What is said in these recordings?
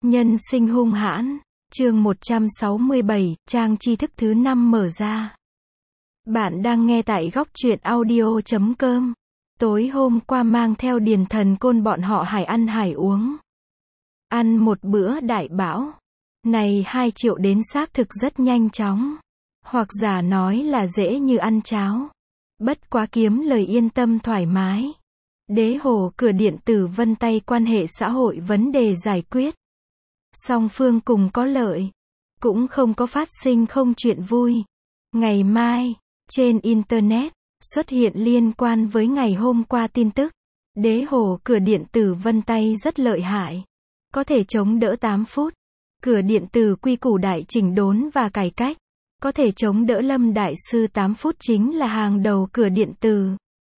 Nhân sinh hung hãn, chương 167, trang tri thức thứ 5 mở ra. Bạn đang nghe tại góc truyện audio.com. Tối hôm qua mang theo Điền Thần Côn bọn họ hải ăn hải uống. Ăn một bữa đại bão. Này 2 triệu đến xác thực rất nhanh chóng. Hoặc giả nói là dễ như ăn cháo. Bất quá kiếm lời yên tâm thoải mái. Đế hồ cửa điện tử vân tay quan hệ xã hội vấn đề giải quyết. Song phương cùng có lợi. Cũng không có phát sinh không chuyện vui. Ngày mai, trên Internet, xuất hiện liên quan với ngày hôm qua tin tức. Đế hồ cửa điện tử vân tay rất lợi hại. Có thể chống đỡ 8 phút. Cửa điện tử quy củ đại chỉnh đốn và cải cách. Có thể chống đỡ Lâm Đại Sư 8 phút chính là hàng đầu cửa điện tử.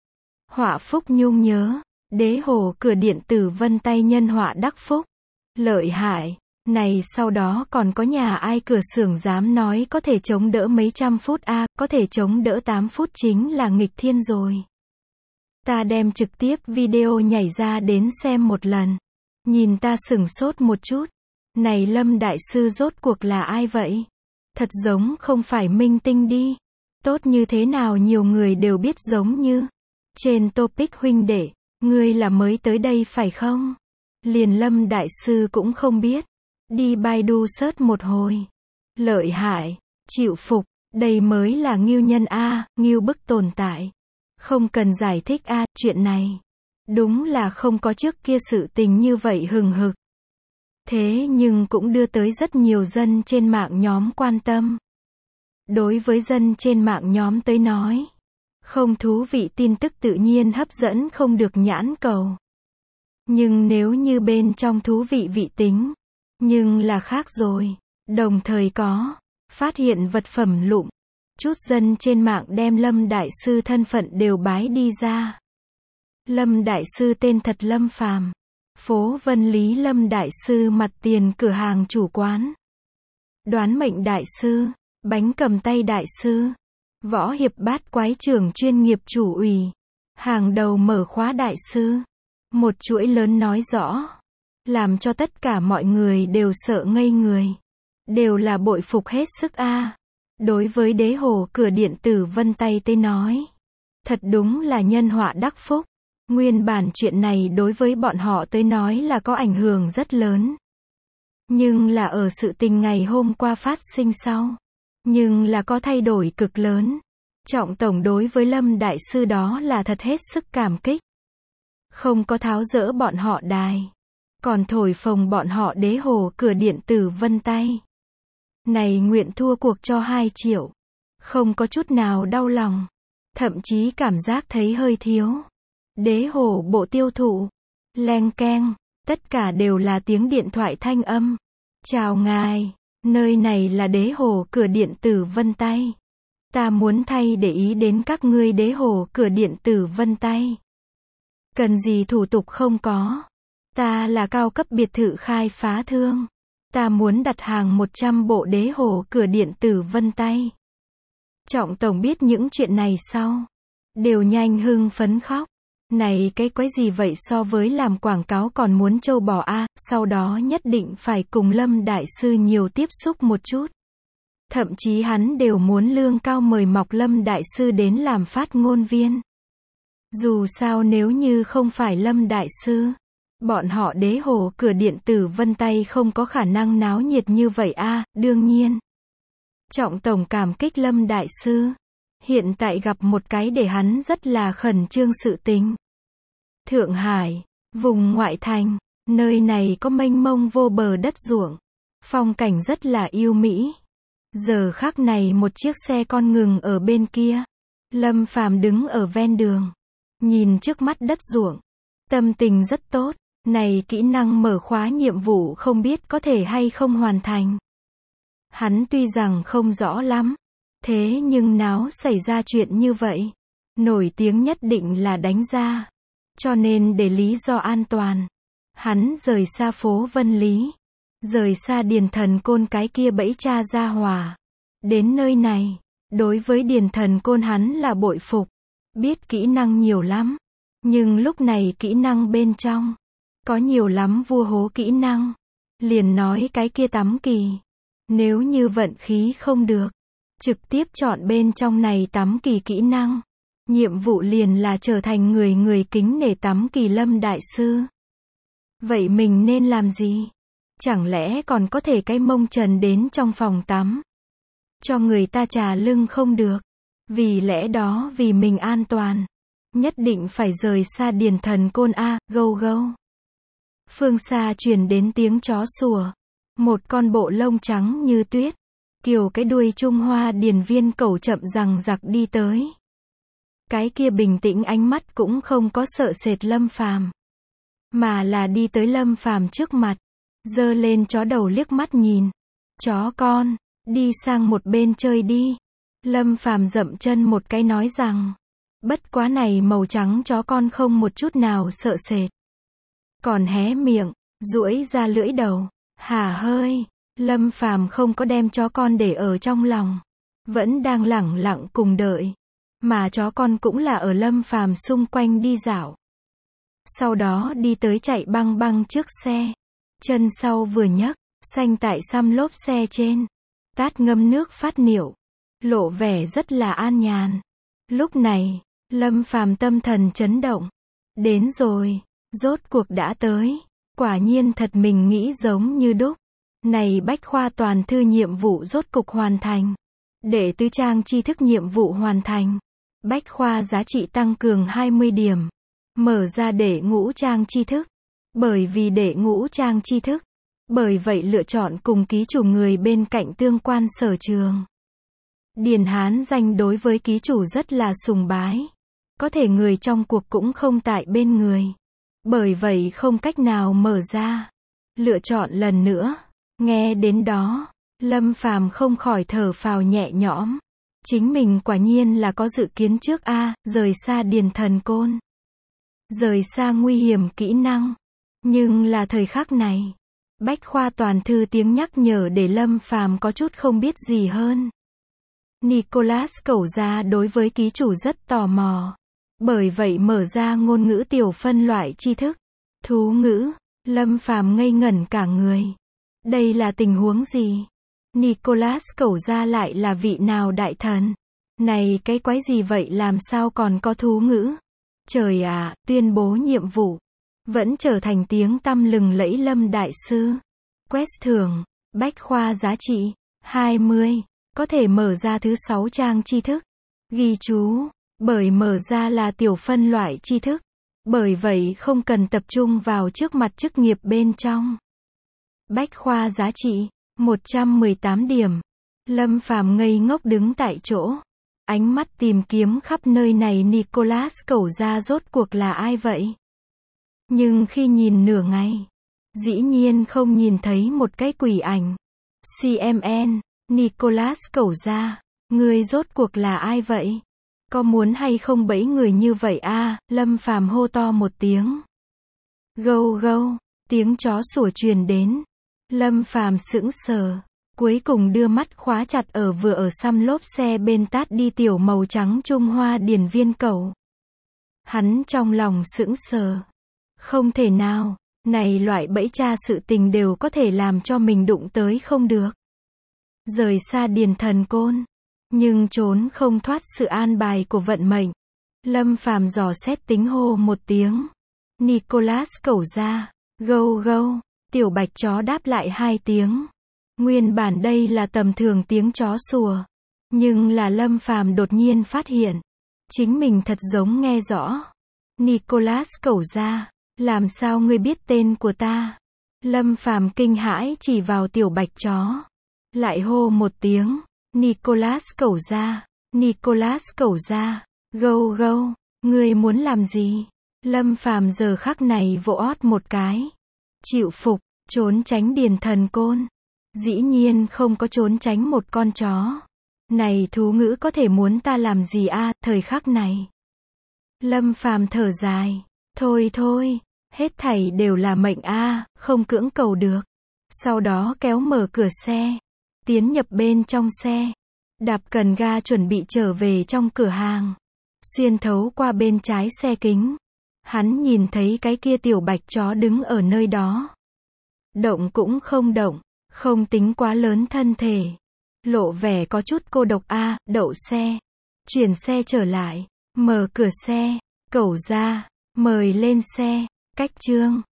Họa phúc nhung nhớ. Đế hồ cửa điện tử vân tay nhân họa đắc phúc. Lợi hại. Này sau đó còn có nhà ai cửa xưởng dám nói có thể chống đỡ mấy trăm phút có thể chống đỡ 8 phút chính là nghịch thiên rồi. Ta đem trực tiếp video nhảy ra đến xem một lần. Nhìn ta sửng sốt một chút. Này Lâm Đại Sư rốt cuộc là ai vậy? Thật giống không phải minh tinh đi. Tốt như thế nào nhiều người đều biết giống như. Trên topic huynh đệ, ngươi là mới tới đây phải không? Liền Lâm Đại Sư cũng không biết. Đi Baidu search một hồi. Lợi hại, chịu phục, đây mới là ngưu nhân ngưu bức tồn tại. Không cần giải thích chuyện này. Đúng là không có trước kia sự tình như vậy hừng hực. Thế nhưng cũng đưa tới rất nhiều dân trên mạng nhóm quan tâm. Đối với dân trên mạng nhóm tới nói, không thú vị tin tức tự nhiên hấp dẫn không được nhãn cầu. Nhưng nếu như bên trong thú vị vị tính, nhưng là khác rồi. Đồng thời có phát hiện vật phẩm lụm. Chút dân trên mạng đem Lâm Đại Sư thân phận đều bái đi ra. Lâm Đại Sư tên thật Lâm Phàm. Phố Vân Lý Lâm Đại Sư mặt tiền cửa hàng chủ quán. Đoán mệnh Đại Sư. Bánh cầm tay Đại Sư. Võ hiệp bát quái trưởng chuyên nghiệp chủ ủy. Hàng đầu mở khóa Đại Sư. Một chuỗi lớn nói rõ. Làm cho tất cả mọi người đều sợ ngây người. Đều là bội phục hết sức Đối với đế hồ cửa điện tử vân tay tới nói. Thật đúng là nhân họa đắc phúc. Nguyên bản chuyện này đối với bọn họ tới nói là có ảnh hưởng rất lớn. Nhưng là ở sự tình ngày hôm qua phát sinh sau. Nhưng là có thay đổi cực lớn. Trọng tổng đối với Lâm Đại Sư đó là thật hết sức cảm kích. Không có tháo dỡ bọn họ đài. Còn thổi phồng bọn họ đế hồ cửa điện tử vân tay. Này nguyện thua cuộc cho 2 triệu. Không có chút nào đau lòng. Thậm chí cảm giác thấy hơi thiếu. Đế hồ bộ tiêu thụ. Leng keng. Tất cả đều là tiếng điện thoại thanh âm. Chào ngài. Nơi này là đế hồ cửa điện tử vân tay. Ta muốn thay để ý đến các ngươi đế hồ cửa điện tử vân tay. Cần gì thủ tục không có. Ta là cao cấp biệt thự khai phá thương. Ta muốn đặt hàng 100 bộ đế hồ cửa điện tử vân tay. Trọng tổng biết những chuyện này sau. Đều nhanh hưng phấn khóc. Này cái quái gì vậy so với làm quảng cáo còn muốn trâu bò sau đó nhất định phải cùng Lâm Đại Sư nhiều tiếp xúc một chút. Thậm chí hắn đều muốn lương cao mời mọc Lâm Đại Sư đến làm phát ngôn viên. Dù sao nếu như không phải Lâm Đại Sư, bọn họ đế hồ cửa điện tử vân tay không có khả năng náo nhiệt như vậy đương nhiên. Trọng tổng cảm kích Lâm Đại Sư. Hiện tại gặp một cái để hắn rất là khẩn trương sự tình. Thượng Hải, vùng ngoại thành, nơi này có mênh mông vô bờ đất ruộng. Phong cảnh rất là yêu mỹ. Giờ khắc này một chiếc xe con ngừng ở bên kia. Lâm Phàm đứng ở ven đường. Nhìn trước mắt đất ruộng. Tâm tình rất tốt. Này kỹ năng mở khóa nhiệm vụ không biết có thể hay không hoàn thành. Hắn tuy rằng không rõ lắm. Thế nhưng nào xảy ra chuyện như vậy. Nổi tiếng nhất định là đánh ra. Cho nên để lý do an toàn. Hắn rời xa phố Vân Lý. Rời xa Điền Thần Côn cái kia bẫy cha ra hòa. Đến nơi này. Đối với Điền Thần Côn hắn là bội phục. Biết kỹ năng nhiều lắm. Nhưng lúc này kỹ năng bên trong. Có nhiều lắm vua hố kỹ năng. liền nói cái kia tắm kỳ. Nếu như vận khí không được, trực tiếp chọn bên trong này tắm kỳ kỹ năng. Nhiệm vụ liền là trở thành người kính nể tắm kỳ Lâm đại sư. Vậy mình nên làm gì? Chẳng lẽ còn có thể cái mông trần đến trong phòng tắm? Cho người ta trà lưng không được. Vì lẽ đó vì mình an toàn, nhất định phải rời xa Điền Thần Côn a, gâu gâu. Phương xa truyền đến tiếng chó sủa. Một con bộ lông trắng như tuyết, kiều cái đuôi Trung Hoa điền viên cẩu chậm rằng giặc đi tới. Cái kia bình tĩnh ánh mắt cũng không có sợ sệt Lâm Phàm, mà là đi tới Lâm Phàm trước mặt, giơ lên chó đầu liếc mắt nhìn. Chó con, đi sang một bên chơi đi. Lâm Phàm dậm chân một cái nói rằng, bất quá này màu trắng chó con không một chút nào sợ sệt. Còn hé miệng, duỗi ra lưỡi đầu. Hả hơi, Lâm Phàm không có đem chó con để ở trong lòng, vẫn đang lẳng lặng cùng đợi, mà chó con cũng là ở Lâm Phàm xung quanh đi dạo. Sau đó đi tới chạy băng băng trước xe, chân sau vừa nhấc, xanh tại xăm lốp xe trên, tát ngâm nước phát niệu, lộ vẻ rất là an nhàn. Lúc này, Lâm Phàm tâm thần chấn động. Đến rồi, rốt cuộc đã tới. Quả nhiên thật mình nghĩ giống như đúc. Này bách khoa toàn thư nhiệm vụ rốt cục hoàn thành. Đệ tứ trang tri thức nhiệm vụ hoàn thành. Bách khoa giá trị tăng cường 20 điểm. Mở ra đệ ngũ trang tri thức. Bởi vì đệ ngũ trang tri thức, bởi vậy lựa chọn cùng ký chủ người bên cạnh tương quan sở trường. Điền Hán Danh đối với ký chủ rất là sùng bái. Có thể người trong cuộc cũng không tại bên người. Bởi vậy không cách nào mở ra. Lựa chọn lần nữa. Nghe đến đó, Lâm Phàm không khỏi thở phào nhẹ nhõm. Chính mình quả nhiên là có dự kiến trước a, rời xa Điền Thần Côn. Rời xa nguy hiểm kỹ năng. Nhưng là thời khắc này, bách khoa toàn thư tiếng nhắc nhở để Lâm Phàm có chút không biết gì hơn. Nicholas Cẩu Gia đối với ký chủ rất tò mò. Bởi vậy mở ra ngôn ngữ tiểu phân loại tri thức. Thú ngữ, Lâm Phàm ngây ngẩn cả người. Đây là tình huống gì? Nicholas Cẩu Gia lại là vị nào đại thần? Này cái quái gì vậy, làm sao còn có thú ngữ? Trời ạ, tuyên bố nhiệm vụ. Vẫn trở thành tiếng tăm lừng lẫy Lâm đại sư. Quest thưởng, bách khoa giá trị 20, có thể mở ra thứ 6 trang tri thức. Ghi chú, bởi mở ra là tiểu phân loại tri thức, bởi vậy không cần tập trung vào trước mặt chức nghiệp bên trong. Bách khoa giá trị 118 điểm. Lâm Phàm ngây ngốc đứng tại chỗ, ánh mắt tìm kiếm khắp nơi này. Nicholas Cẩu Gia rốt cuộc là ai vậy? Nhưng khi nhìn nửa ngày, dĩ nhiên không nhìn thấy một cái quỷ ảnh. CMN, Nicholas Cẩu Gia, ngươi rốt cuộc là ai vậy? Có muốn hay không bẫy người như vậy a? Lâm Phàm hô to một tiếng. Gâu gâu, tiếng chó sủa truyền đến. Lâm Phàm sững sờ, cuối cùng đưa mắt khóa chặt ở vừa ở xăm lốp xe bên tát đi tiểu màu trắng Trung Hoa điền viên cẩu. Hắn trong lòng sững sờ. Không thể nào, này loại bẫy tra sự tình đều có thể làm cho mình đụng tới không được. Rời xa Điền Thần Côn, nhưng trốn không thoát sự an bài của vận mệnh. Lâm Phàm dò xét tính hô một tiếng. Nicholas Cẩu Gia, gâu gâu, tiểu bạch chó đáp lại 2 tiếng. Nguyên bản đây là tầm thường tiếng chó sủa, nhưng là Lâm Phàm đột nhiên phát hiện, chính mình thật giống nghe rõ. Nicholas Cẩu Gia, làm sao ngươi biết tên của ta? Lâm Phàm kinh hãi chỉ vào tiểu bạch chó, lại hô một tiếng. Nicholas Cẩu Gia, Nicholas Cẩu Gia, gâu gâu, ngươi muốn làm gì? Lâm Phàm giờ khắc này vỗ ót một cái. Chịu phục, trốn tránh Điền Thần Côn. Dĩ nhiên không có trốn tránh một con chó. Này thú ngữ có thể muốn ta làm gì a? Thời khắc này, Lâm Phàm thở dài. Thôi thôi, hết thảy đều là mệnh a, không cưỡng cầu được. Sau đó kéo mở cửa xe, tiến nhập bên trong xe, đạp cần ga chuẩn bị trở về trong cửa hàng. Xuyên thấu qua bên trái xe kính, hắn nhìn thấy cái kia tiểu bạch chó đứng ở nơi đó. Động cũng không động, không tính quá lớn thân thể. Lộ vẻ có chút cô độc a, đậu xe. Chuyển xe trở lại, mở cửa xe, cẩu ra, mời lên xe, cách chương.